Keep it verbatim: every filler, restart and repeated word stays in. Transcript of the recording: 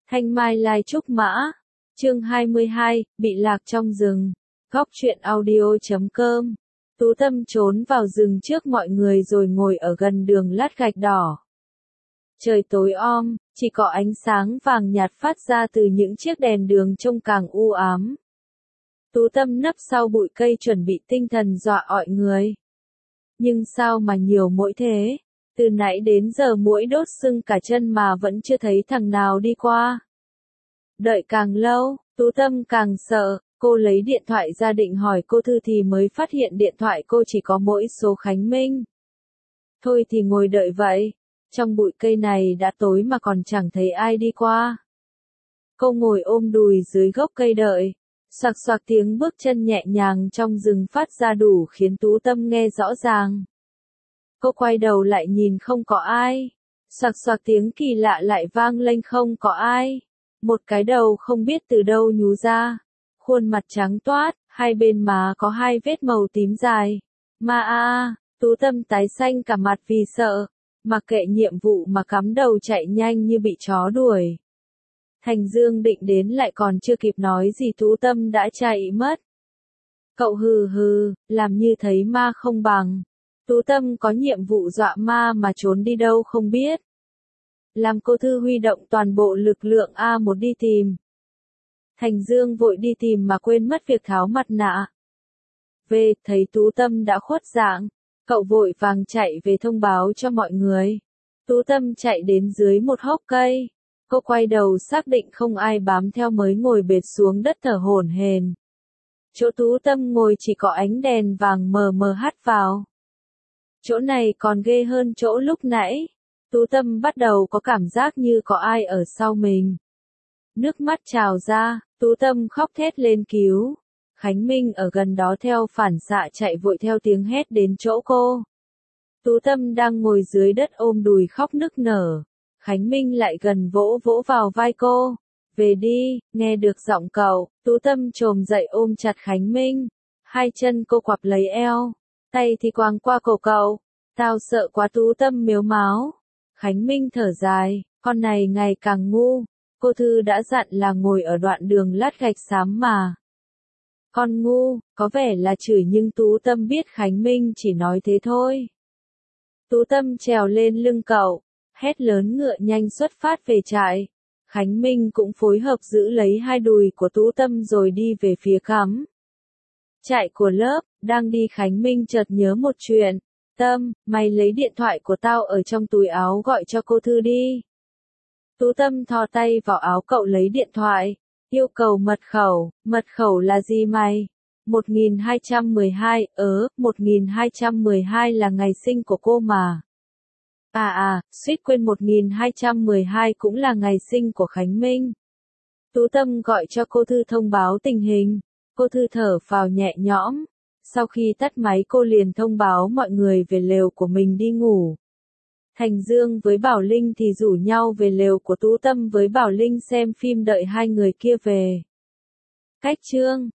Thanh Mai Lai Trúc Mã. Chương hai mươi hai, bị lạc trong rừng. Góc truyện audio chấm com. Tú Tâm trốn vào rừng trước mọi người rồi ngồi ở gần đường lát gạch đỏ. Trời tối om, chỉ có ánh sáng vàng nhạt phát ra từ những chiếc đèn đường trông càng u ám. Tú Tâm nấp sau bụi cây chuẩn bị tinh thần dọa ọi người. Nhưng sao mà nhiều muỗi thế? Từ nãy đến giờ muỗi đốt sưng cả chân mà vẫn chưa thấy thằng nào đi qua. Đợi càng lâu, Tú Tâm càng sợ, cô lấy điện thoại ra định hỏi cô Thư thì mới phát hiện điện thoại cô chỉ có mỗi số Khánh Minh. Thôi thì ngồi đợi vậy, trong bụi cây này đã tối mà còn chẳng thấy ai đi qua. Cô ngồi ôm đùi dưới gốc cây đợi, xoạc xoạc tiếng bước chân nhẹ nhàng trong rừng phát ra đủ khiến Tú Tâm nghe rõ ràng. Cô quay đầu lại nhìn không có ai, xoạc xoạc tiếng kỳ lạ lại vang lên không có ai. Một cái đầu không biết từ đâu nhú ra, khuôn mặt trắng toát, hai bên má có hai vết màu tím dài. Ma a, Tú Tâm tái xanh cả mặt vì sợ, mặc kệ nhiệm vụ mà cắm đầu chạy nhanh như bị chó đuổi. Thành Dương định đến lại còn chưa kịp nói gì Tú Tâm đã chạy mất. Cậu hừ hừ, làm như thấy ma không bằng. Tú Tâm có nhiệm vụ dọa ma mà trốn đi đâu không biết. Làm cô Thư huy động toàn bộ lực lượng A một đi tìm. Thành Dương vội đi tìm mà quên mất việc tháo mặt nạ. Về, thấy Tú Tâm đã khuất dạng, cậu vội vàng chạy về thông báo cho mọi người. Tú Tâm chạy đến dưới một hốc cây. Cô quay đầu xác định không ai bám theo mới ngồi bệt xuống đất thở hổn hển. Chỗ Tú Tâm ngồi chỉ có ánh đèn vàng mờ mờ hắt vào. Chỗ này còn ghê hơn chỗ lúc nãy. Tú Tâm bắt đầu có cảm giác như có ai ở sau mình. Nước mắt trào ra, Tú Tâm khóc thét lên cứu. Khánh Minh ở gần đó theo phản xạ chạy vội theo tiếng hét đến chỗ cô. Tú Tâm đang ngồi dưới đất ôm đùi khóc nức nở. Khánh Minh lại gần vỗ vỗ vào vai cô. Về đi, nghe được giọng cậu, Tú Tâm chồm dậy ôm chặt Khánh Minh. Hai chân cô quặp lấy eo, tay thì quàng qua cổ cậu. Tao sợ quá, Tú Tâm mếu máo. Khánh Minh thở dài, con này ngày càng ngu. Cô Thư đã dặn là ngồi ở đoạn đường lát gạch xám mà. Con ngu, có vẻ là chửi nhưng Tú Tâm biết Khánh Minh chỉ nói thế thôi. Tú Tâm trèo lên lưng cậu, hét lớn ngựa nhanh xuất phát về trại. Khánh Minh cũng phối hợp giữ lấy hai đùi của Tú Tâm rồi đi về phía cắm trại của lớp. Đang đi Khánh Minh chợt nhớ một chuyện. Tâm, mày lấy điện thoại của tao ở trong túi áo gọi cho cô Thư đi. Tú Tâm thò tay vào áo cậu lấy điện thoại. Yêu cầu mật khẩu, mật khẩu là gì mày? một nghìn hai trăm mười hai, ớ, một nghìn hai trăm mười hai là ngày sinh của cô mà. À à, suýt quên một nghìn hai trăm mười hai cũng là ngày sinh của Khánh Minh. Tú Tâm gọi cho cô Thư thông báo tình hình. Cô Thư thở phào nhẹ nhõm. Sau khi tắt máy cô liền thông báo mọi người về lều của mình đi ngủ. Thành Dương với Bảo Linh thì rủ nhau về lều của Tú Tâm với Bảo Linh xem phim đợi hai người kia về. Cách chương